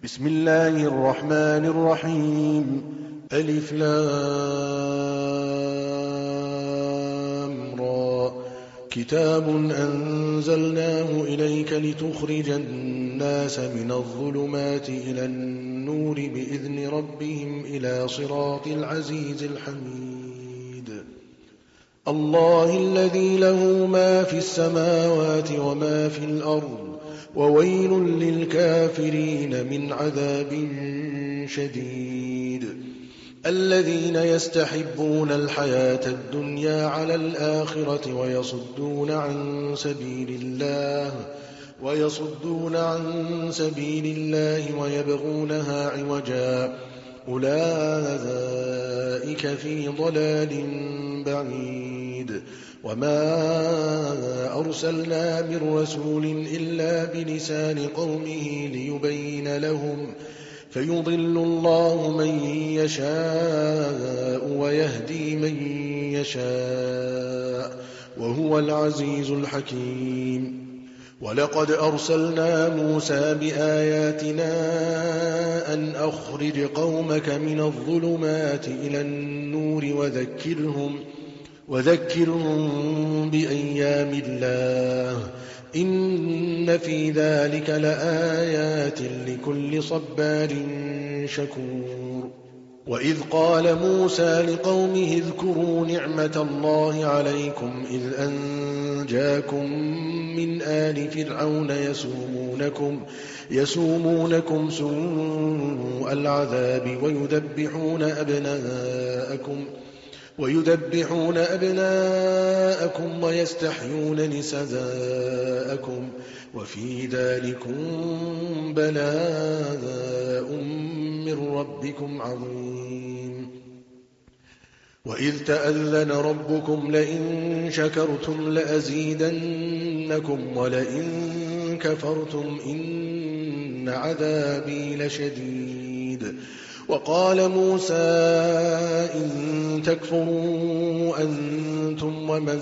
بسم الله الرحمن الرحيم. ألف لام را. كتاب أنزلناه إليك لتخرج الناس من الظلمات إلى النور بإذن ربهم إلى صراط العزيز الحميد. الله الذي له ما في السماوات وما في الأرض وويل للكافرين من عذاب شديد. الذين يستحبون الحياة الدنيا على الآخرة ويصدون عن سبيل الله ويبغونها عوجا أولئك في ضلال بعيد. وما أرسلنا من رسول إلا بلسان قومه ليبين لهم فيضل الله من يشاء ويهدي من يشاء وهو العزيز الحكيم. ولقد أرسلنا موسى بآياتنا أن أخرج قومك من الظلمات إلى النور وذكرهم بأيام الله إن في ذلك لآيات لكل صبار شكور. وإذ قال موسى لقومه اذكروا نعمة الله عليكم إذ أنجاكم من آل فرعون يسومونكم سوء العذاب ويذبحون أبناءكم ويستحيون نساءكم وفي ذلكم بلاء من ربكم عظيم. وإذ تأذن ربكم لئن شكرتم لأزيدنكم ولئن كفرتم إن عذابي لشديد. وقال موسى إن تكفروا أنتم ومن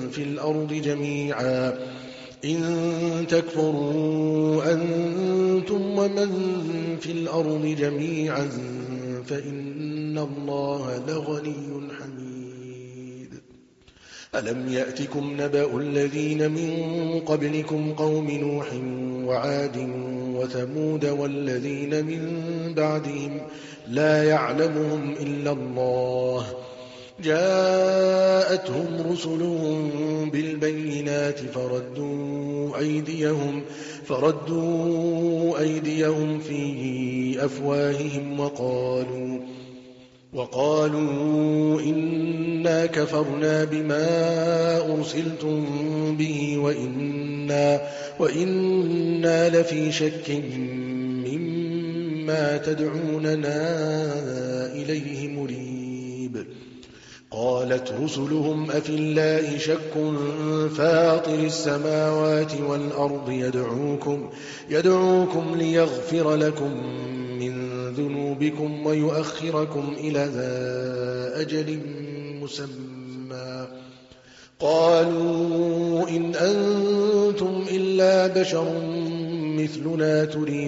في الأرض جميعا فإن الله لغني حميد. ألم يأتكم نبأ الذين من قبلكم قوم نوح وعاد وثمود والذين من بعدهم لا يعلمهم إلا الله جاءتهم رسلهم بالبينات فردوا أيديهم في أفواههم وقالوا إنا كفرنا بما أرسلتم به وإنا لفي شك مما تدعوننا إليه مريب. قالت رسلهم أفي الله شك فاطر السماوات والأرض يدعوكم ليغفر لكم من ذنوبكم ويؤخركم إلى أجل مسمى. قالوا إن أنتم إلا بشر مثلنا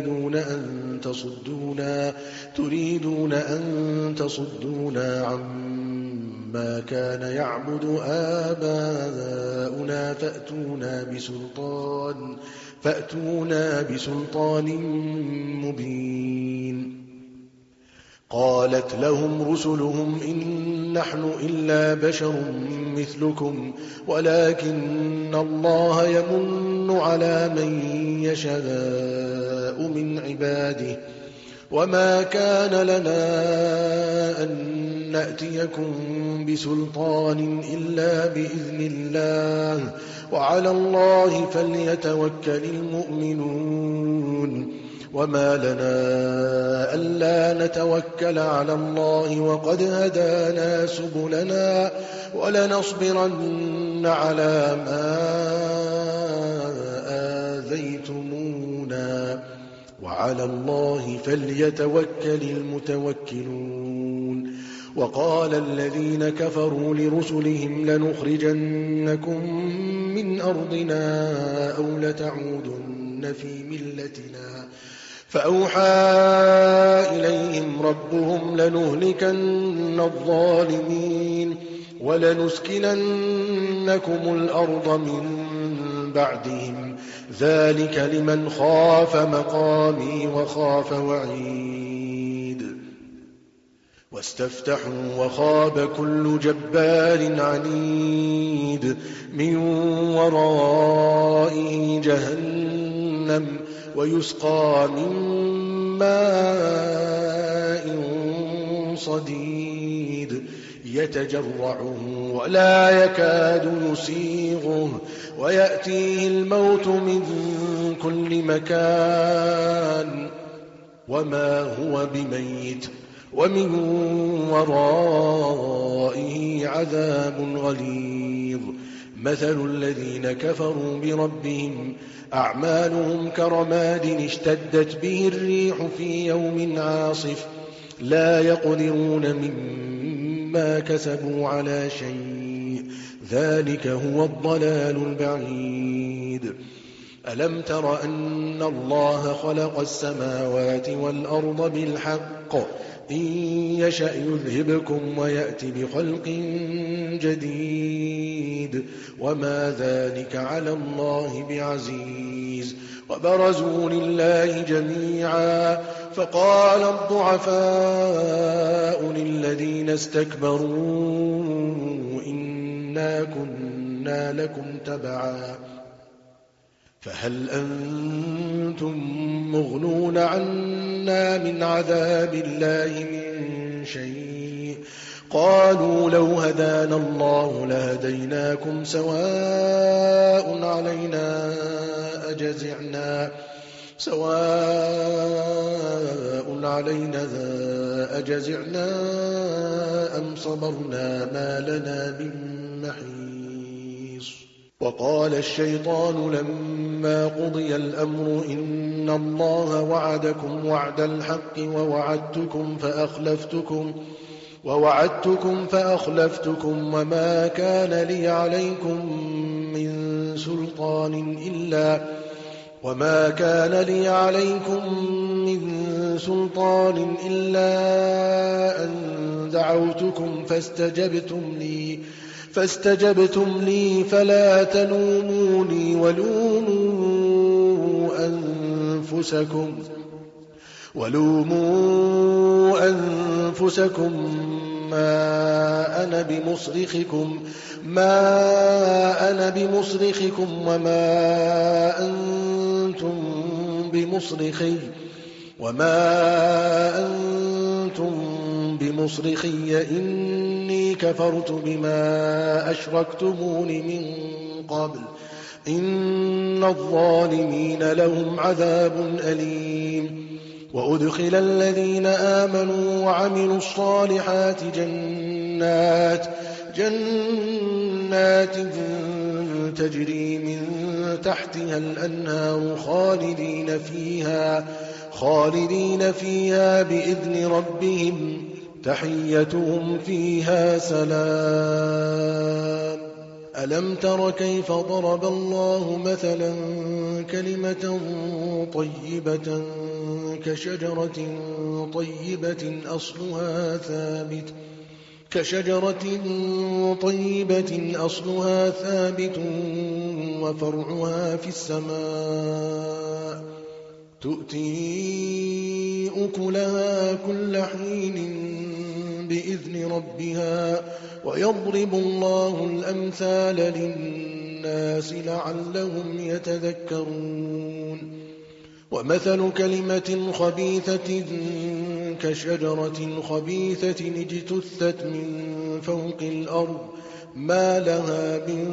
تريدون أن تصدونا عما كان يعبد آباؤنا فأتونا بسلطان مبين. قالت لهم رسلهم إن نحن إلا بشر مثلكم ولكن الله يمن على من يشاء من عباده وما كان لنا أن نأتيكم بسلطان إلا بإذن الله وعلى الله فليتوكل المؤمنون. وما لنا ألا نتوكل على الله وقد هدانا سبلنا ولنصبرن على ما آذيتمونا وعلى الله فليتوكل المتوكلون. وقال الذين كفروا لرسلهم لنخرجنكم من أرضنا أو لتعودن في ملتنا فأوحى إليهم ربهم لنهلكن الظالمين ولنسكننكم الأرض من بعدهم ذلك لمن خاف مقامي وخاف وعيد واستفتحوا وخاب كل جبار عنيد من ورائه جهنم ويسقى من ماء صديد يتجرعه ولا يكاد يسيغه ويأتيه الموت من كل مكان وما هو بميت ومن ورائه عذاب غليظ مثل الذين كفروا بربهم أعمالهم كرماد اشتدت به الريح في يوم عاصف لا يقدرون مما كسبوا على شيء ذلك هو الضلال البعيد ألم تر أن الله خلق السماوات والأرض بالحق إن يشأ يذهبكم ويأتي بخلق جديد وما ذلك على الله بعزيز وبرزوا لله جميعا فقال الضعفاء للذين استكبروا إنا كنا لكم تبعا فهل أنتم مغنون عنا من عذاب الله من شيء قالوا لو هدانا الله لهديناكم سواء علينا أجزعنا أم صبرنا ما لنا من محيص وقال الشيطان لما قضي الأمر إن الله وعدكم وعد الحق ووعدتكم فأخلفتكم وما كان لي عليكم من سلطان إلا أن دعوتكم فاستجبتم لي فلا تلوموني ولوموا أنفسكم ما أنا بمصرخكم وما أنتم بمصرخي إني كفرت بما أشركتمون من قبل إن الظالمين لهم عذاب أليم وأدخل الذين آمنوا وعملوا الصالحات جنات تجري من تحتها الأنهار خالدين فيها بإذن ربهم تحيتهم فيها سلام ألم تر كيف ضرب الله مثلا كلمة طيبة كشجرة طيبة أصلها ثابت وفرعها في السماء تؤتي أكلها كل حين بإذن ربها ويضرب الله الأمثال للناس لعلهم يتذكرون ومثل كلمة خبيثة كشجرة خبيثة اجتثت من فوق الأرض ما لها من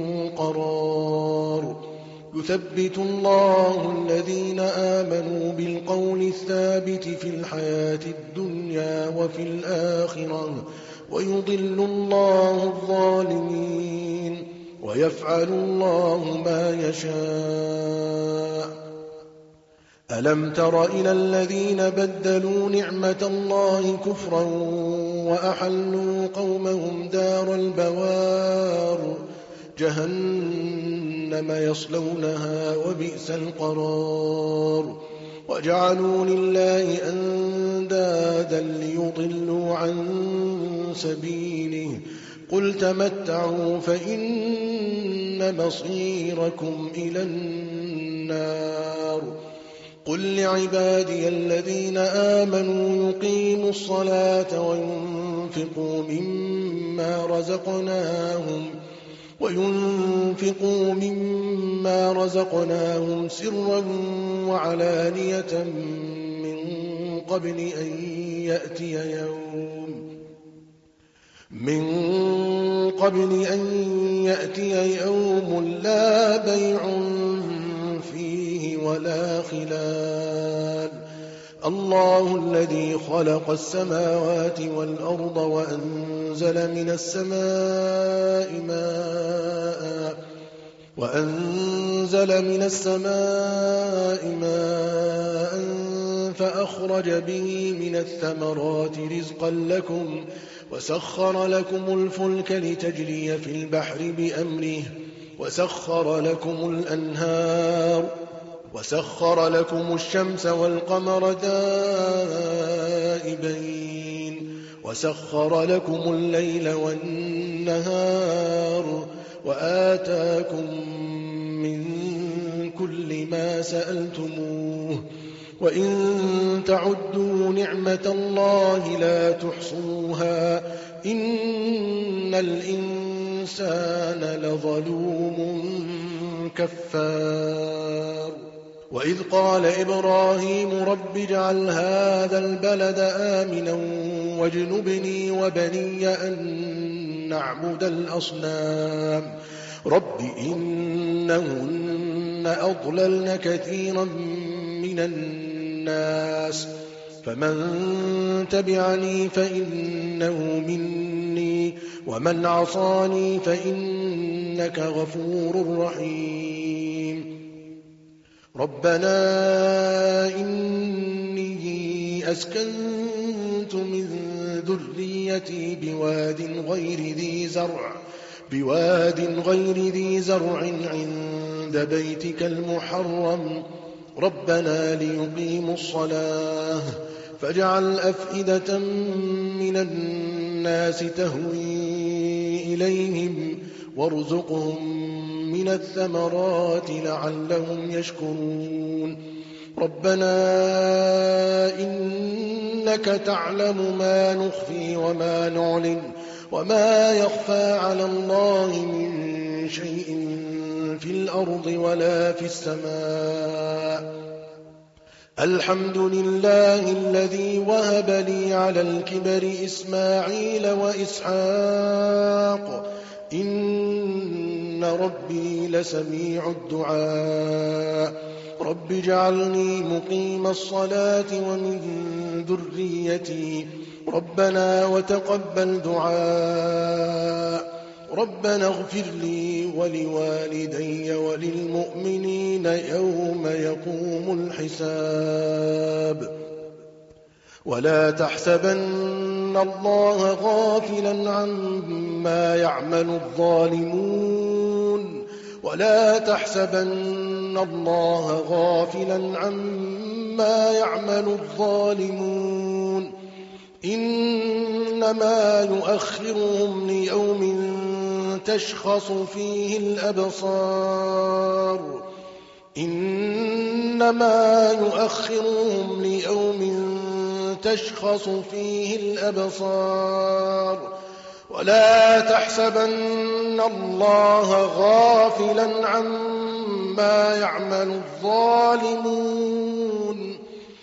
قرار يثبت الله الذين آمنوا بالقول الثابت في الحياة الدنيا وفي الآخرة ويضل الله الظالمين ويفعل الله ما يشاء ألم تر إلى الذين بدلوا نعمة الله كفرا وأحلوا قومهم دار البوار جهنم يصلونها وبئس القرار وجعلوا لله أندادا ليضلوا عن سبيله قل تمتعوا فإن مصيركم إلى النار قل لعبادي الذين آمنوا يقيموا الصلاة وينفقوا مما رزقناهم سرا وعلانية من قبل أن يأتي يوم لا بيع فيه ولا خلال الله الذي خلق السماوات والأرض وأنزل من السماء ماء فأخرج به من الثمرات رزقا لكم وسخر لكم الفلك لتجري في البحر بأمره وسخر لكم الأنهار وسخر لكم الشمس والقمر دائبين وسخر لكم الليل والنهار وآتاكم من كل ما سألتموه وإن تعدوا نعمة الله لا تحصوها إن الإنسان لظلوم كفار وإذ قال إبراهيم رب اجعل هذا البلد آمنا واجنبني وبني أن نعبد الأصنام رب إنهن أضللن كثيرا من الناس فمن تبعني فإنه مني ومن عصاني فإنك غفور رحيم ربنا إني أسكنت من ذريتي بواد غير ذي زرع عند بيتك المحرم ربنا ليقيموا الصلاة فاجعل أفئدة من الناس تهوي إليهم وارزقهم من الثمرات لعلهم يشكرون ربنا إنك تعلم ما نخفي وما نعلن وما يخفى على الله من شيء في الأرض ولا في السماء الحمد لله الذي وهب لي على الكبر إسماعيل وإسحاق إن ربي لسميع الدعاء رب اجعلني مقيم الصلاة ومن ذريتي ربنا وتقبل دعاء ربنا اغفر لي ولوالدي وللمؤمنين يوم يقوم الحساب ولا تحسبن الله غافلا عما يعمل الظالمون إنما يؤخرهم ليوم تشخص فيه الأبصار ولا تحسبن الله غافلا عما يعمل الظالمون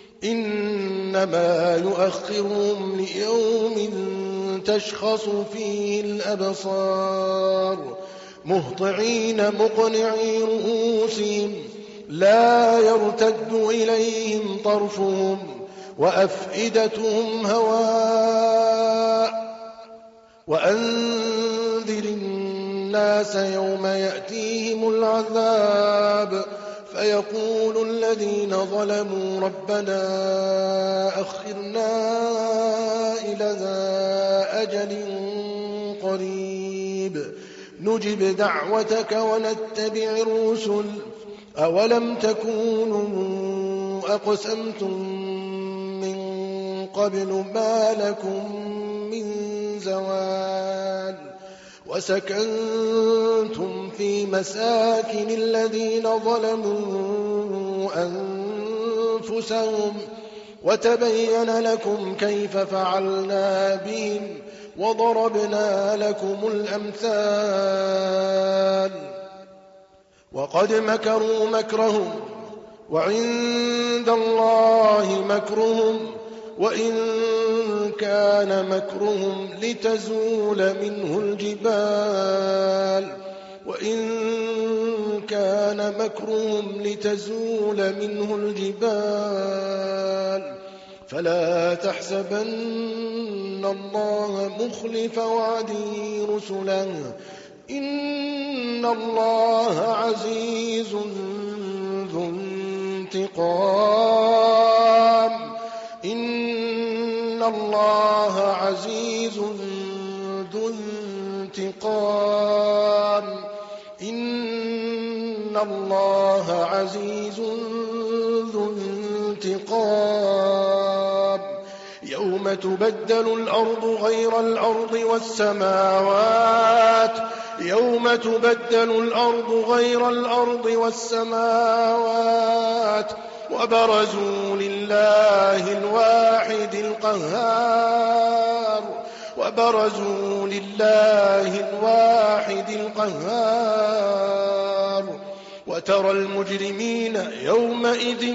إنما يؤخرهم ليوم تشخص فيه الأبصار مهطعين مقنعي رؤوسهم لا يرتد إليهم طرفهم وأفئدتهم هواء وأنذر الناس يوم يأتيهم العذاب فيقول الذين ظلموا ربنا أخرنا إلى أجل قريب نجب دعوتك ونتبع الرسل أولم تكونوا أقسمتم من قبل ما لكم من زوال وسكنتم في مساكن الذين ظلموا أنفسهم وتبين لكم كيف فعلنا بهم وضربنا لكم الأمثال وقد مكروا مكرهم وعند الله مكرهم وإن كان مكرهم لتزول منه الجبال فلا تحسبن الله مخلف وعده رسله إن الله عزيز ذو انتقام إن الله عزيز ذو انتقام إن الله عزيز ذو انتقام يوم تبدل الأرض غير الأرض والسماوات وبرزوا لله الواحد القهار وترى المجرمين يومئذ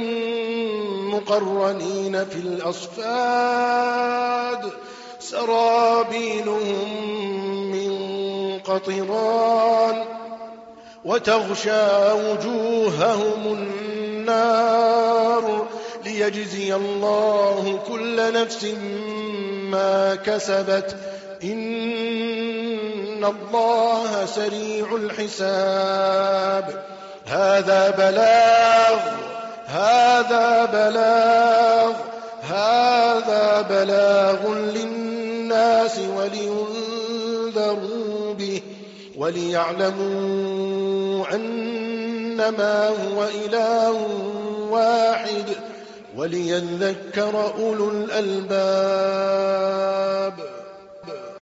مقرنين في الأصفاد سرابيلهم من قطران وتغشى وجوههم النار ليجزي الله كل نفس ما كسبت إن الله سريع الحساب هذا بلاغ للناس ولينذروا به وليعلموا أنما هو إله واحد وليذكر أولو الألباب